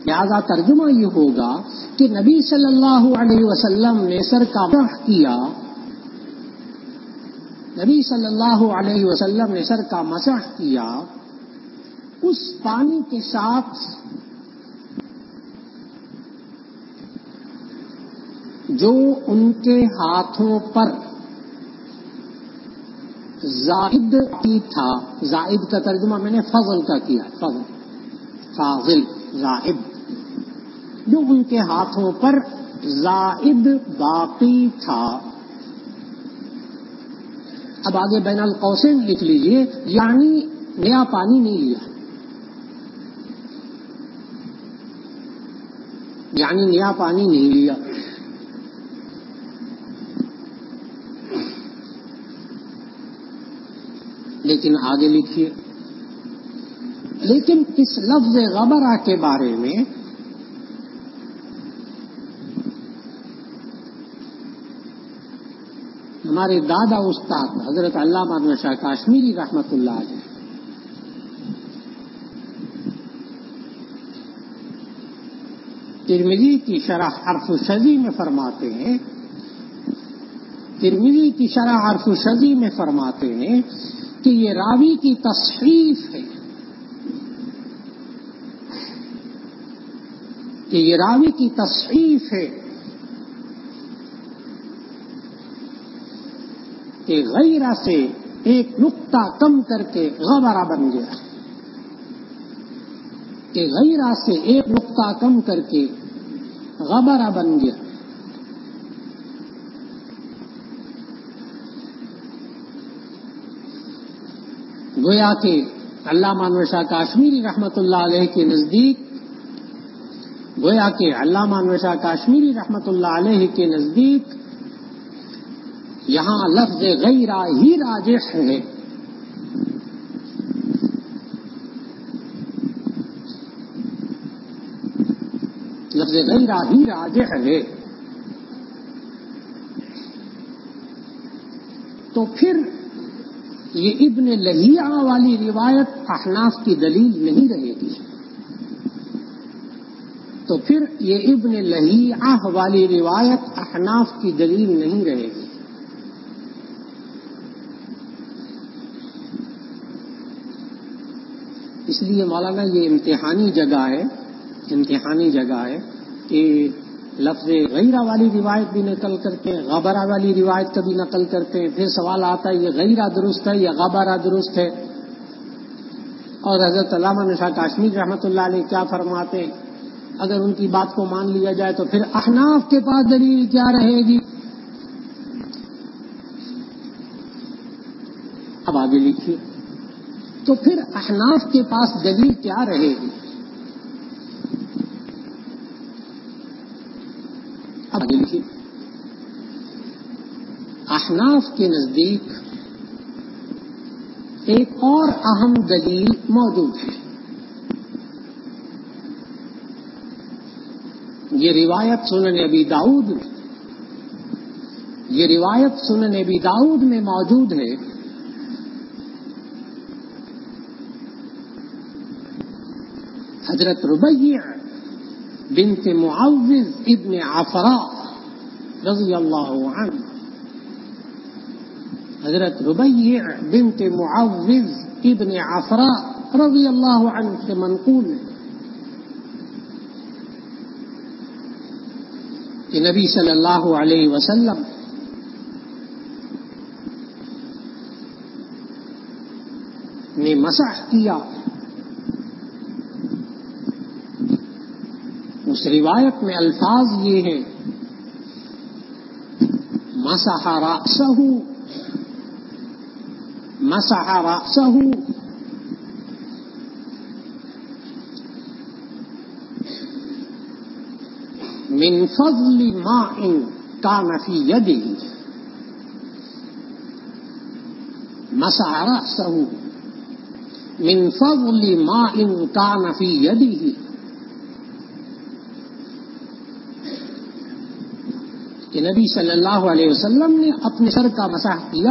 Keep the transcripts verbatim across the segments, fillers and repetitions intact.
لہذا ترجمہ یہ ہوگا کہ نبی صلی اللہ علیہ وسلم نے سر کا مسح کیا، نبی صلی اللہ علیہ وسلم نے سر کا مسح کیا اس پانی کے ساتھ جو ان کے ہاتھوں پر زائد کی تھا. زائد کا ترجمہ میں نے فضل کا کیا، فضل فاضل زائد، جو ان کے ہاتھوں پر زائد باقی تھا. اب آگے بین القوسین لکھ لیجئے، یعنی نیا پانی نہیں لیا، یعنی نیا پانی نہیں لیا. لیکن آگے لکھیے، لیکن اس لفظ غبرہ کے بارے میں ہمارے دادا استاد حضرت علامہ محمد شاہ کاشمیری رحمت اللہ علیہ ترمذی کی شرح حرف الشذی میں فرماتے ہیں، ترمذی کی شرح حرف الشذی میں فرماتے ہیں کہ یہ راوی کی تصحیف ہے، کہ یہ راوی کی تصحیف ہے کہ غیرہ سے ایک نقطہ کم کر کے غبرہ بن گیا، کہ غیرہ سے ایک نقطہ کم کر کے غبرہ بن گیا. گویا کہ علامہ انور شاہ کاشمیری رحمت اللہ علیہ کے نزدیک گویا کہ علامہ انور شاہ کاشمیری رحمت اللہ علیہ کے نزدیک یہاں لفظ غیرہ ہی راجح ہے. لفظ غیرہ ہی راجح ہے. تو پھر یہ ابن لہیعہ والی روایت احناف کی دلیل نہیں رہے گی، تو پھر یہ ابن لہیعہ والی روایت احناف کی دلیل نہیں رہے گی. اس لیے مولانا یہ امتحانی جگہ ہے، امتحانی جگہ ہے کہ لفظ غیرہ والی روایت بھی نقل کرتے ہیں، غبرہ والی روایت کا بھی نقل کرتے ہیں. پھر سوال آتا ہے یہ غیرہ درست ہے یا غبرہ درست ہے؟ اور حضرت علامہ شاہ کاشمیری رحمۃ اللہ علیہ کیا فرماتے ہیں؟ اگر ان کی بات کو مان لیا جائے تو پھر احناف کے پاس دلیل کیا رہے گی؟ اب آگے لکھیے، تو پھر احناف کے پاس دلیل کیا رہے گی؟ اب آگے لکھیے، احناف کے نزدیک ایک اور اہم دلیل موجود ہے. یہ روایت سنن ابی داؤد میں یہ روایت سنن ابی داؤد میں موجود ہے. حضرت ربیع بنت معوذ ابن عفراء رضی اللہ عنہ حضرت ربیع بنت معوذ ابن عفراء رضی اللہ عنہ سے منقول ہے کہ نبی صلی اللہ علیہ وسلم نے مسح کیا. اس روایت میں الفاظ یہ ہیں، مسح رأسہ مسح رأسہ من فضل ماء كان في يده مسح رأسه من فضل ماء كان في يده. کہ نبی صلی اللہ علیہ وسلم نے اپنے سر کا مسح کیا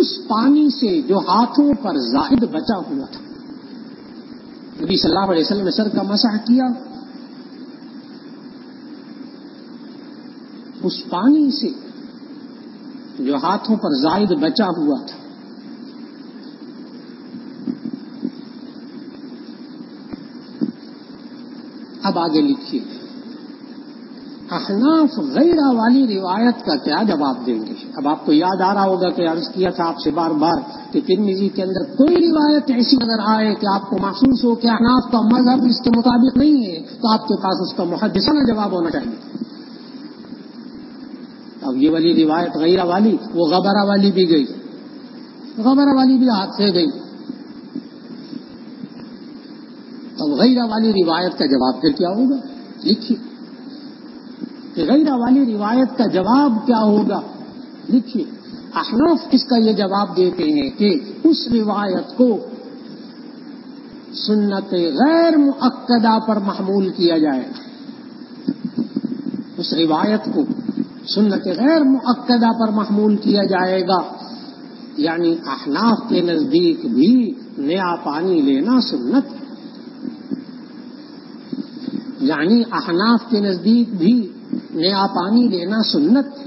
اس پانی سے جو ہاتھوں پر زائد بچا ہوا تھا. نبی صلی اللہ علیہ وسلم نے سر کا مسح کیا، اس پانی سے جو ہاتھوں پر زائد بچا ہوا تھا. اب آگے لکھیے، احناف غیرہ والی روایت کا کیا جواب دیں گے؟ اب آپ کو یاد آ رہا ہوگا کہ عرض کیا تھا آپ سے بار بار کہ ترمذی کے اندر کوئی روایت ایسی نظر آئے کہ آپ کو محسوس ہو کہ احناف کا مذہب اس کے مطابق نہیں ہے، تو آپ کے پاس اس کا محدثانہ جواب ہونا چاہیے. اب یہ والی روایت غیرہ والی، وہ غبرہ والی بھی گئی، غبرہ والی بھی ہاتھ سے گئی. اب غیرہ والی روایت کا جواب پھر کیا ہوگا؟ لکھیے کہ غیرہ والی روایت کا جواب کیا ہوگا. لکھیے، احناف اس کا یہ جواب دیتے ہیں کہ اس روایت کو سنت غیر مؤکدہ پر محمول کیا جائے گا. اس روایت کو سنت غیر مؤکدہ پر محمول کیا جائے گا، یعنی احناف کے نزدیک بھی نیا پانی لینا سنت ہے. یعنی احناف کے نزدیک بھی نیا پانی لینا سنت ہے.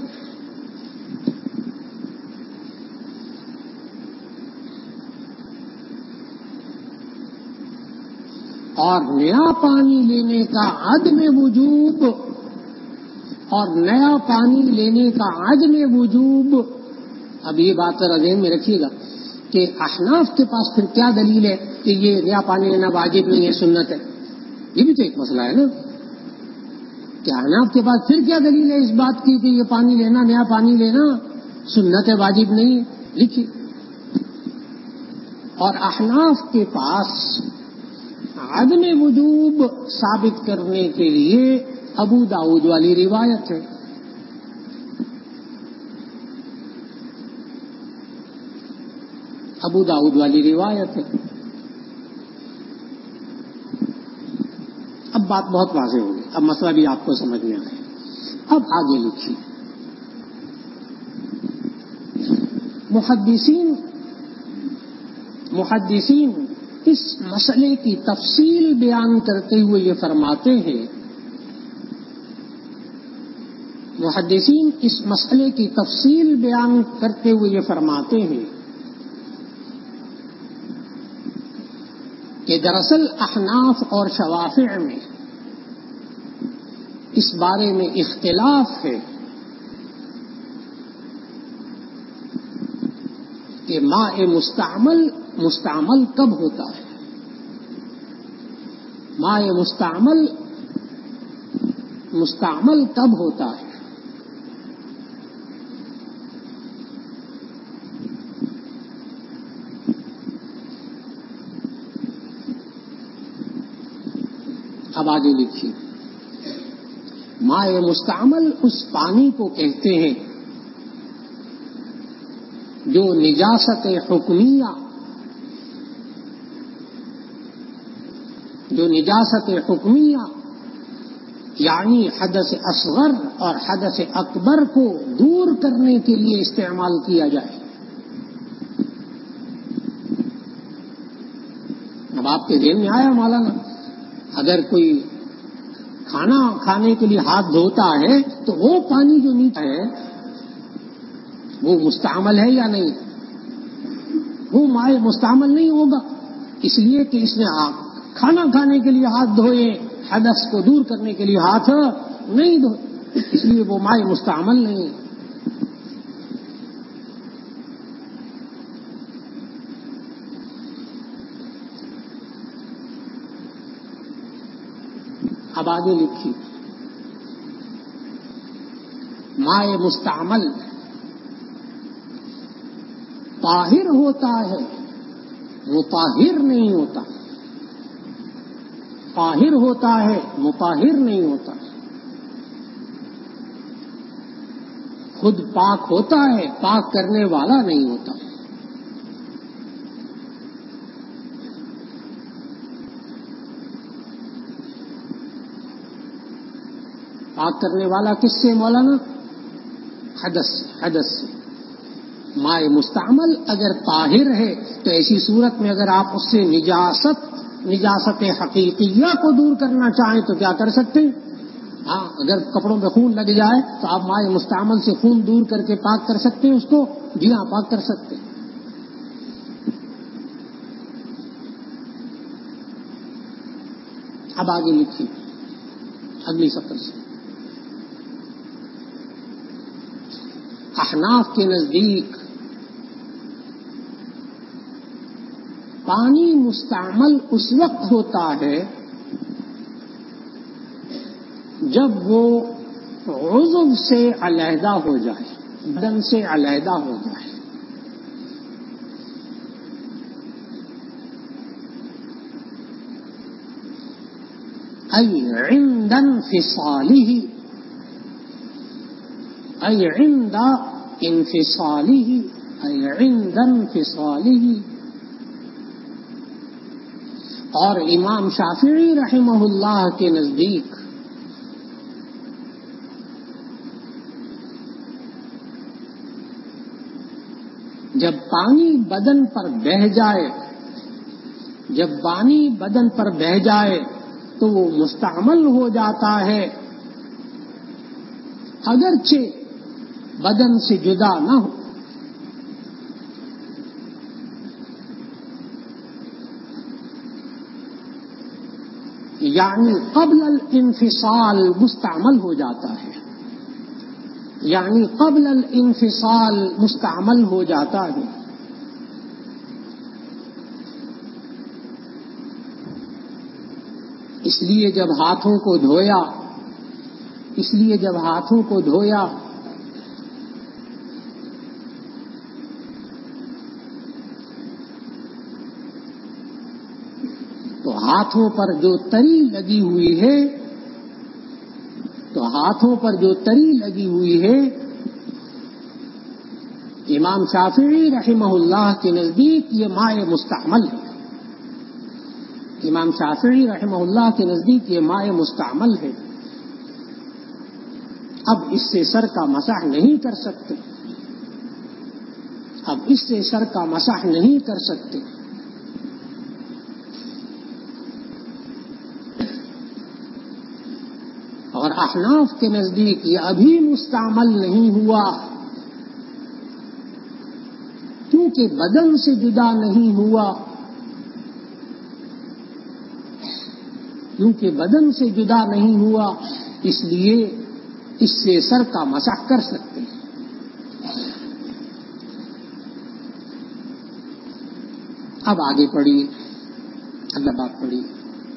اور نیا پانی لینے کا عدم وجوب اور نیا پانی لینے کا عدم وجوب، اب یہ بات ذرا ذہن میں رکھیے گا کہ احناف کے پاس پھر کیا دلیل ہے کہ یہ نیا پانی لینا واجب نہیں ہے، سنت ہے. یہ بھی تو ایک مسئلہ ہے نا کہ احناف کے پاس پھر کیا دلیل ہے اس بات کی کہ یہ پانی لینا، نیا پانی لینا سنت ہے، واجب نہیں ہے. لکھیے، اور احناف کے پاس عدم وجوب ثابت کرنے کے لیے ابو داؤد والی روایت ہے. ابو داؤد والی روایت ہے. اب بات بہت واضح ہوگی، اب مسئلہ بھی آپ کو سمجھ میں آئے. اب آگے لکھیے، محدثین محدثین اس مسئلے کی تفصیل بیان کرتے ہوئے یہ فرماتے ہیں محدثین اس مسئلے کی تفصیل بیان کرتے ہوئے یہ فرماتے ہیں کہ دراصل احناف اور شوافع میں اس بارے میں اختلاف ہے کہ ماء مستعمل مستعمل کب ہوتا ہے. ماء مستعمل مستعمل کب ہوتا ہے. اب آگے لکھیے، ماء مستعمل اس پانی کو کہتے ہیں جو نجاست حکمیہ جو نجاست حکمیہ یعنی حدث اصغر اور حدث اکبر کو دور کرنے کے لیے استعمال کیا جائے. اب آپ کے ذہن میں آیا مولانا، اگر کوئی کھانا کھانے کے لیے ہاتھ دھوتا ہے تو وہ پانی جو نیچے ہے وہ مستعمل ہے یا نہیں؟ وہ ماء مستعمل نہیں ہوگا، اس لیے کہ اس نے کھانا کھانے کے لیے ہاتھ دھوئے، حدث کو دور کرنے کے لیے ہاتھ نہیں دھوئے، اس لیے وہ ماء مستعمل نہیں ہے. اب آگے لکھیے، ماء مستعمل طاہر ہوتا ہے، مطہر نہیں ہوتا. طاہر ہوتا ہے، مطہر نہیں ہوتا. خود پاک ہوتا ہے، پاک کرنے والا نہیں ہوتا. پاک کرنے والا کس سے مولانا؟ حدث سے. حدث سے مائع مستعمل اگر طاہر ہے تو ایسی صورت میں اگر آپ اس سے نجاست نجاست حقیقیہ کو دور کرنا چاہیں تو کیا کر سکتے ہیں؟ ہاں، اگر کپڑوں پہ خون لگ جائے تو آپ مائع مستعمل سے خون دور کر کے پاک کر سکتے ہیں اس کو؟ جی ہاں، پاک کر سکتے ہیں۔ اب آگے لکھیے اگلی سطر سے۔ احناف کے نزدیک پانی مستعمل اس وقت ہوتا ہے جب وہ عضو سے علیحدہ ہو جائے، بدن سے علیحدہ ہو جائے۔ ای عند انفصالہ، ای عند انفصالہ، ای عند انفصالہ۔ اور امام شافعی رحمہ اللہ کے نزدیک جب پانی بدن پر بہہ جائے جب پانی بدن پر بہہ جائے تو وہ مستعمل ہو جاتا ہے، اگرچہ بدن سے جدا نہ ہو۔ یعنی قبل الانفصال مستعمل ہو جاتا ہے، یعنی قبل الانفصال مستعمل ہو جاتا ہے۔ اس لیے جب ہاتھوں کو دھویا اس لیے جب ہاتھوں کو دھویا تو ہاتھوں پر جو تری لگی ہوئی ہے تو ہاتھوں پر جو تری لگی ہوئی ہے امام شافعی رحمہ اللہ کے نزدیک یہ مائع مستعمل ہے۔ امام شافعی رحمہ اللہ کے نزدیک یہ مائع مستعمل ہے۔ اب اس سے سر کا مسح نہیں کر سکتے اب اس سے سر کا مسح نہیں کر سکتے اور احناف کے نزدیک یہ ابھی مستعمل نہیں ہوا کیونکہ بدن سے جدا نہیں ہوا کیونکہ بدن سے جدا نہیں ہوا اس لیے اس سے سر کا مسح کر سکتے ہیں۔ اب آگے پڑھیے، اگلا بات پڑھیے۔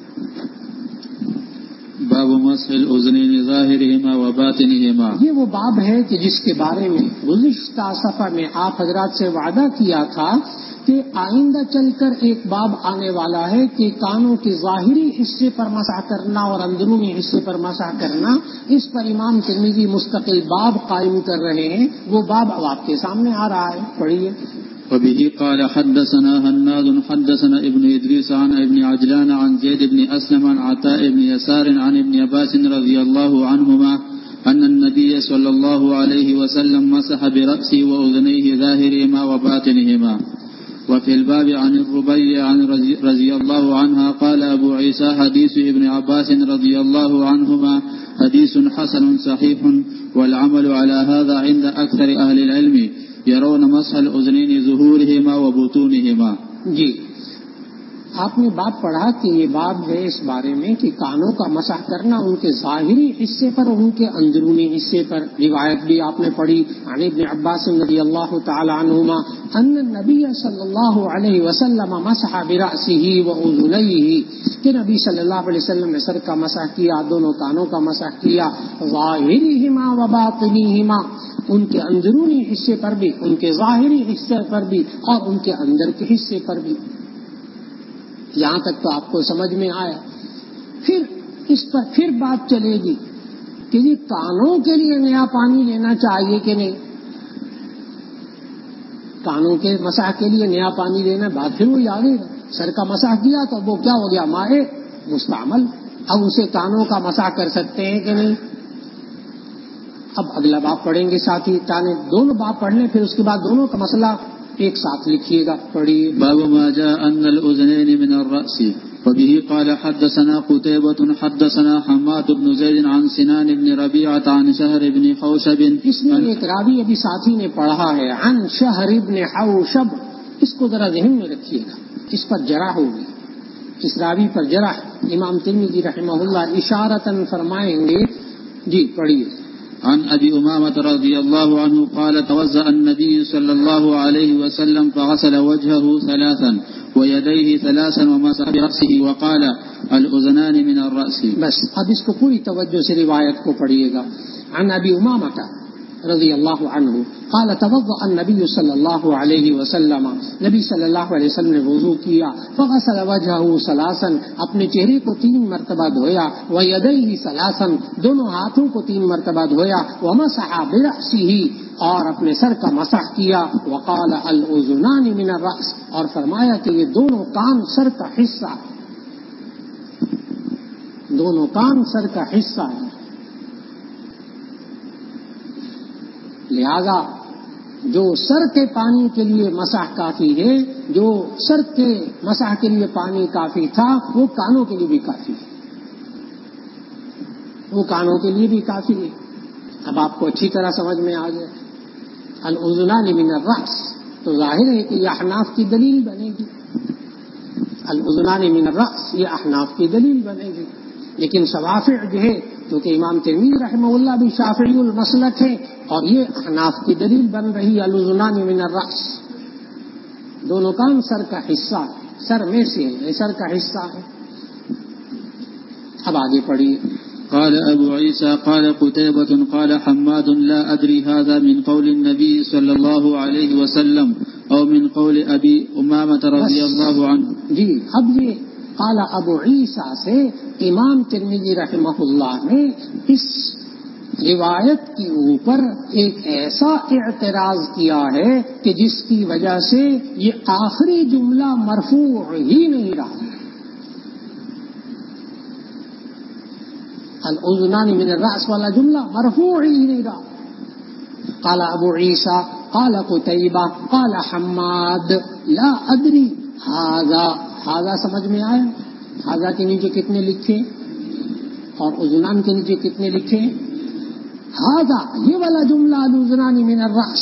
باب مسح الاذنین ظاہرہما و باطنہما۔ یہ وہ باب ہے کہ جس کے بارے میں گزشتہ صفحہ میں آپ حضرات سے وعدہ کیا تھا کہ آئندہ چل کر ایک باب آنے والا ہے کہ کانوں کے ظاہری حصے پر مسح کرنا اور اندرونی حصے پر مسح کرنا، اس پر امام ترمذی مستقل باب قائم کر رہے ہیں۔ وہ باب اب آپ کے سامنے آ رہا ہے، پڑھیے۔ وبه قال حدثنا هناد حدثنا ابن ادریس عن ابن عجلان عن زید بن اسلم عن عطاء بن يسار عن ابن عباس رضی اللہ عنہما ان النبي صلی اللہ علیہ وسلم مسح برأسه واذنيه ظاهرهما وباطنهما۔ وفي الباب عن الربيع عن رضي الله عنها قال أبو عيسى حديث ابن عباس رضي الله عنهما حديث حسن صحيح والعمل على هذا عند أكثر أهل العلم يرون مسح الأذنين ظهورهما وبطونهما۔ جی، آپ نے بات پڑھا کہ یہ باب ہے اس بارے میں کہ کانوں کا مسح کرنا ان کے ظاہری حصے پر اور ان کے اندرونی حصے پر۔ روایت بھی آپ نے پڑھی عن ابن عباس رضی اللہ تعالی عنہما ان النبی صلی اللہ علیہ وسلم مسح برأسه واذنیہ، کہ نبی صلی اللہ علیہ وسلم نے سر کا مسح کیا، دونوں کانوں کا مسح کیا، ظاہرہما وباطنہما، ان کے اندرونی حصے پر بھی، ان کے ظاہری حصے پر بھی اور ان کے اندر کے حصے پر بھی۔ یہاں تک تو آپ کو سمجھ میں آیا۔ پھر اس پر پھر بات چلے گی کہ جی کانوں کے لیے نیا پانی لینا چاہیے کہ نہیں، کانوں کے مسح کے لیے نیا پانی لینا، بات پھر وہی آ گئی۔ سر کا مسح کیا تو وہ کیا ہو گیا، مائع مستعمل، اب اسے کانوں کا مسح کر سکتے ہیں کہ نہیں۔ اب اگلا باب پڑھیں گے ساتھ ہی، چاہے دونوں باب پڑھ لیں، پھر اس کے بعد دونوں کا مسئلہ ایک ساتھ لکھیے گا. پڑھیے. باب ما جاء ان الاذنين من الراس. وبه قال حدثنا قتيبة حدثنا حماد بن زيد عن سنان بن ربيعة عن شهر بن حوشب. اس میں ایک راوی ابھی ساتھی نے پڑھا ہے عن شهر بن حوشب، اس کو ذرا ذہن میں رکھیے گا، اس پر جرح ہوگی، اس راوی پر جرح امام ترمذی رحمہ اللہ اشارتاً فرمائیں گے. جی پڑھیے. عن ابي امامة رضي الله عنه قال توضأ النبي صلى الله عليه وسلم فغسل وجهه ثلاثا ويديه ثلاثا ومسح برأسه وقال الاذنان من الرأس. بس اب اس کو پوری توجہ سے روایت کو پڑھیے گا. عن ابي امامة رضی اللہ عنہ قال توضأ النبی صلی اللہ علیہ وسلم، نبی صلی اللہ علیہ وسلم نے وضو کیا، فغسل وجهه ثلاثا، اپنے چہرے کو تین مرتبہ دھویا، ویدیہ ثلاثا، دونوں ہاتھوں کو تین مرتبہ دھویا، ومسح برأسه، اور اپنے سر کا مسح کیا، وقال الاذنان من الرأس، اور فرمایا کہ یہ دونوں کان سر کا حصہ ہے، دونوں کان سر کا حصہ ہے. لہذا جو سر کے پانی کے لیے مسح کافی ہے، جو سر کے مسح کے لیے پانی کافی تھا، وہ کانوں کے لیے بھی کافی ہے، وہ کانوں کے لیے بھی کافی ہے. اب آپ کو اچھی طرح سمجھ میں آ گیا. الاذنان من الرأس، تو ظاہر ہے کہ یہ احناف کی دلیل بنے گی. الاذنان من الرأس یہ احناف کی دلیل بنے گی. لیکن شوافع جو ہے، کیونکہ امام ترمذی رحمہ اللہ بھی شافعی المسلک ہے، اور یہ احناف کی دلیل بن رہی الاذنان من الرأس، دونوں کان سر کا حصہ، سر میں سے ہے، سر کا حصہ ہے. اب آگے پڑھیے. قال ابو عيسى قال قتيبة قال حماد لا ادري هذا من قول النبي صلى الله عليه وسلم او من قول ابي امامة رضي الله عنه. جی اب یہ قال ابو عیسیٰ سے امام ترمذی رحمہ اللہ نے اس روایت کے اوپر ایک ایسا اعتراض کیا ہے کہ جس کی وجہ سے یہ آخری جملہ مرفوع ہی نہیں رہا. الاذنان من الرأس والا جملہ مرفوع ہی نہیں رہا. قال ابو عیسیٰ قال قتیبہ قال حماد لا ادری هذا، هذا سمجھ میں آیا؟ هذا کے نیچے کتنے لکھے اور اذنان کے نیچے کتنے لکھے؟ هذا یہ والا جملہ الاذنان من الرأس،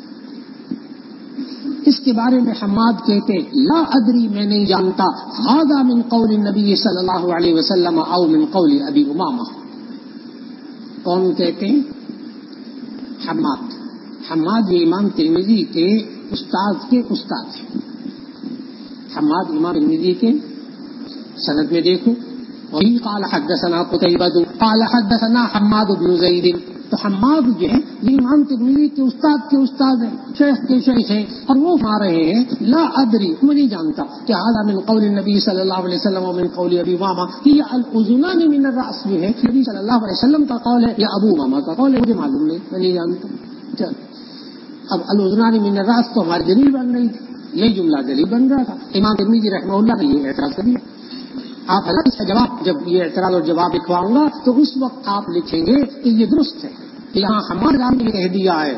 اس کے بارے میں حماد کہتے لا ادری میں نہیں جانتا، هذا من قول النبی صلی اللہ علیہ وسلم او من قول ابی امامہ. کون کہتے ہیں؟ حماد. حماد یہ امام ترمذی کے استاد کے استاد ہیں. حماد امام ترمذی کے سند میں دیکھو. وہی قال حدثنا قتیبہ قال حدثنا حماد بن زید. تو حماد جو ہے یہ امام ترمذی کے استاد کے استاد ہیں، شیخ کے شیخ ہیں، اور وہ فرما رہے ہیں لا ادری میں نہیں جانتا کہ هذا من قول النبی صلی اللہ علیہ وسلم ومن قول ابی امامہ، کہ یہ الاذنان من الرأس جو ہے نبی صلی اللہ علیہ وسلم کا قول ہے یا ابو امامہ کا قول ہے، مجھے معلوم نہیں، میں نہیں جانتا. چل اب الاذنان من الرأس تو ہماری دلیل بن رہی تھی، یہ جملہ دلیل بن رہا تھا. امام ترمذی رحمہ اللہ نے یہ اعتراض کر دیا. آپ حضرت اس کا جواب، جب یہ اعتراض اور جواب لکھواؤں گا تو اس وقت آپ لکھیں گے کہ یہ درست ہے کہ یہاں حماد نے کہہ دیا ہے،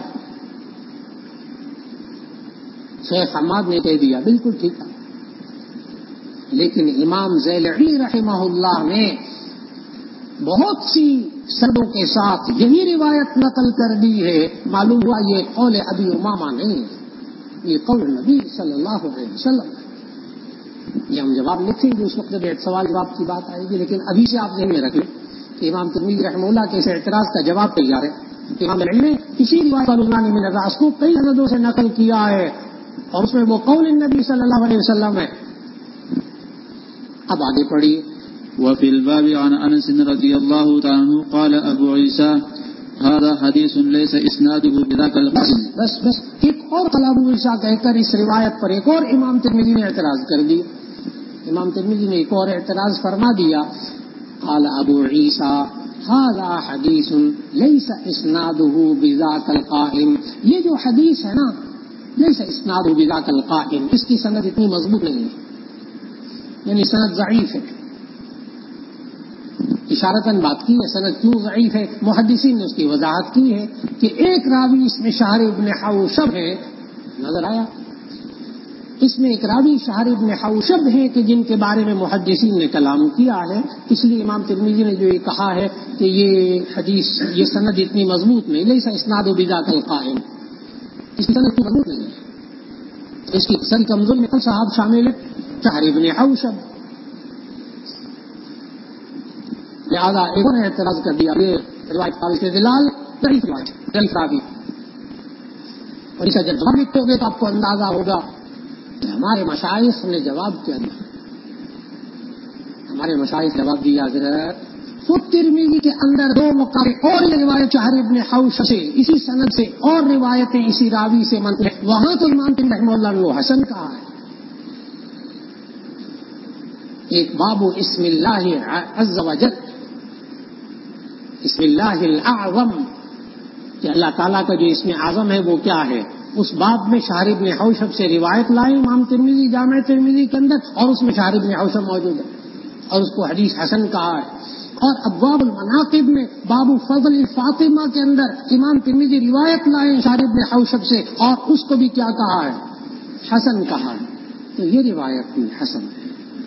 شیخ حماد نے کہہ دیا، بالکل ٹھیک ہے. لیکن امام زیلعی رحمہ اللہ نے بہت سی سندوں کے ساتھ یہی روایت نقل کر دی ہے. معلوم ہوا یہ قول ابی امامہ نہیں، یہ قول نبی صلی اللہ علیہ وسلم. یہ ہم جواب لکھیں گے اس وقت جب سوال جواب کی بات آئے گی، لیکن ابھی سے آپ ذہن میں رکھ لیں کہ امام ترمذی رحمہ اللہ کے اس اعتراض کا جواب تیار ہے. امام زیلعی نے اسی روایت الاذنان من الرأس کو کئی سندوں سے نقل کیا ہے، اور اس میں وہ قول النبی صلی اللہ علیہ وسلم ہے. اب آگے پڑھیے. وفي الباب عن انس رضي الله تعالى عنه قال ابو عيسى هذا حديث ليس اسناده بذاك القسم. بس بس ایک اور قال ابو عیسیٰ کہہ کر اس روایت پر ایک اور امام ترمذی نے اعتراض کر دیا. امام ترمذی نے ایک اور اعتراض فرما دیا. قال ابو عیسیٰ هذا حدیث ليس اسناده بذاك القائم. یہ جو حدیث ہے نا ليس اسناده بذاك القائم، اس کی سند اتنی مضبوط نہیں ہے، یعنی سند ضعیف ہے. اشارتاً بات کی ہے سند کیوں ضعیف ہے. محدثین نے اس کی وضاحت کی ہے کہ ایک راوی اس میں شہر ابن حوشب ہے. نظر آیا؟ اس میں ایک راوی شہر ابن حوشب ہے کہ جن کے بارے میں محدثین نے کلام کیا ہے. اس لیے امام ترمذی نے جو یہ کہا ہے کہ یہ حدیث یہ سند اتنی مضبوط نہیں، لیسا اسناد و بذاک القائم، اس کی سند مضبوط نہیں ہے. اس کی سند کمزور میں کون صاحب شامل ہے؟ شہر ابن حوشب. لہٰذا ایک اور اعتراض کر دیا یہ روایت کا استدلال ضعیف روایت ضعیف راوی. اور اس کا جب جواب لکھتے ہوئے تو آپ کو اندازہ ہوگا کہ ہمارے مشائخ نے جواب کیا دیا. ہمارے مشائخ جواب دیا حضرت خود ترمذی کے اندر دو مقام اور روایت شہر ابن حوشب سے اسی سند سے اور روایتیں اسی راوی سے منقول ہیں، وہاں تو امام ترمذی رحمہ اللہ نے حسن کہا ہے. ایک باب اسم اللہ عز وجل، اسم اللہ الاعظم، کہ اللہ تعالیٰ کا جو اسم اعظم ہے وہ کیا ہے، اس باب میں شہر ابن حوشب سے روایت لائے امام ترمذی جامع ترمذی کے اندر، اور اس میں شہر ابن حوشب موجود ہے اور اس کو حدیث حسن کہا ہے. اور ابواب المناقب میں باب فضل فاطمہ کے اندر امام ترمذی روایت لائے شہر ابن حوشب سے اور اس کو بھی کیا کہا ہے، حسن کہا ہے. تو یہ روایت بھی حسن ہے،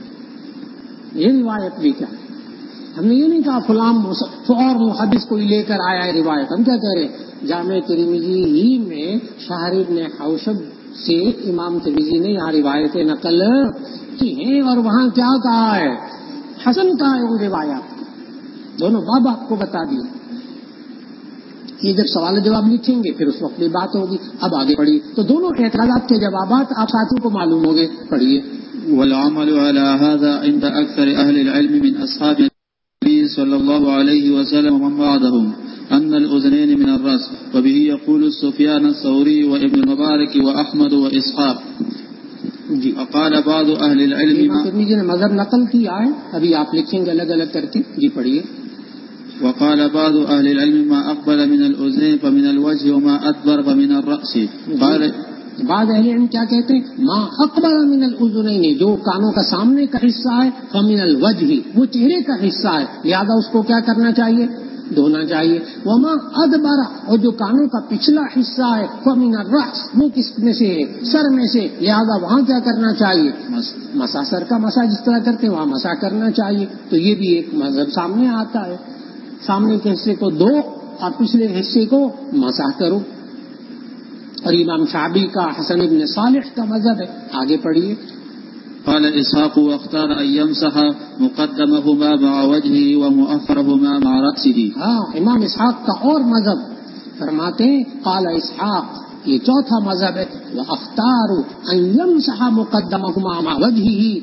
یہ روایت بھی کیا ہے. ہم نے یہ نہیں کہا فلان اور محدث کوئی لے کر آیا ہے روایت. ہم کیا کہہ رہے ہیں، جامع ترمذی ہی میں شہر ابن حوشب سے امام ترمذی نے یہاں روایتیں نقل کی ہیں اور وہاں کیا کہا ہے، حسن کہا ہے. وہ روایات دونوں باب آپ کو بتا دیے. یہ جب سوال جواب لکھیں گے پھر اس وقت بھی بات ہوگی. اب آگے پڑھیے تو دونوں اعتراضات کے جوابات آپ ساتھیوں کو معلوم ہو گئے. پڑھیے. والعمل على هذا عند أكثر أهل العلم من أصحاب النبي صلى الله عليه وسلم ومن بعدهم أن الأذنين من الرأس، وبه يقول سفيان الثوري وابن المبارك وأحمد وإسحاق. جی وقال بعض أهل العلم امام ترمذی نے مذہب نقل کیا ہے، ابھی آپ لکھیں گے الگ الگ کر کے. جی پڑھیے. وقال بعض أهل العلم ما أقبل من الأذنين فمن الوجه وما أدبر فمن الرأس. قال بعض اہل علم کیا کہتے ہیں، ما اقبل من الاذنین، جو کانوں کا سامنے کا حصہ ہے، فمن الوجہ، وہ چہرے کا حصہ ہے، لہذا اس کو کیا کرنا چاہیے، دھونا چاہیے. وما ادبر، اور جو کانوں کا پچھلا حصہ ہے، فمن الرأس، وہ کس میں سے ہے، سر میں سے، لہذا وہاں کیا کرنا چاہیے، مسح. سر کا مسح جس طرح کرتے ہیں وہاں مسح کرنا چاہیے. تو یہ بھی ایک مذہب سامنے آتا ہے، سامنے کے حصے کو دو اور پچھلے حصے کو مسح کرو. اور امام شعبی کا حسن ابن صالح کا مذہب ہے. آگے پڑھیے. قال اسحاق واختار ان يمسح مقدمهما مع وجهه ومؤخرهما مع رأسه. ہاں امام اسحاق کا اور مذہب فرماتے ہیں، قال اسحاق یہ چوتھا مذہب ہے، واختار ان يمسح مقدمهما مع وجهه.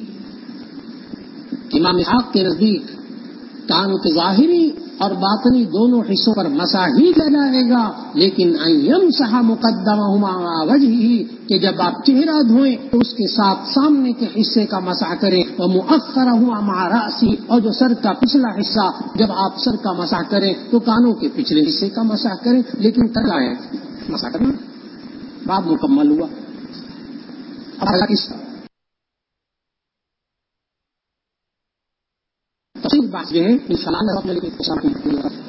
امام اسحاق کے نزدیک کان کے ظاہری اور باطنی دونوں حصوں پر مسح ہی لگائے گا، لیکن ان یمسح مقدمہما مع وجہہ، کہ جب آپ چہرہ دھوئیں تو اس کے ساتھ سامنے کے حصے کا مسح کریں، ومؤخرہما مع رأسہ، اور جو سر کا پچھلا حصہ جب آپ سر کا مسح کریں تو کانوں کے پچھلے حصے کا مسح کریں. لیکن کرنا ہے مسح کرنا. باب مکمل ہوا. اب اس تفصیل بات یہ ہے کہ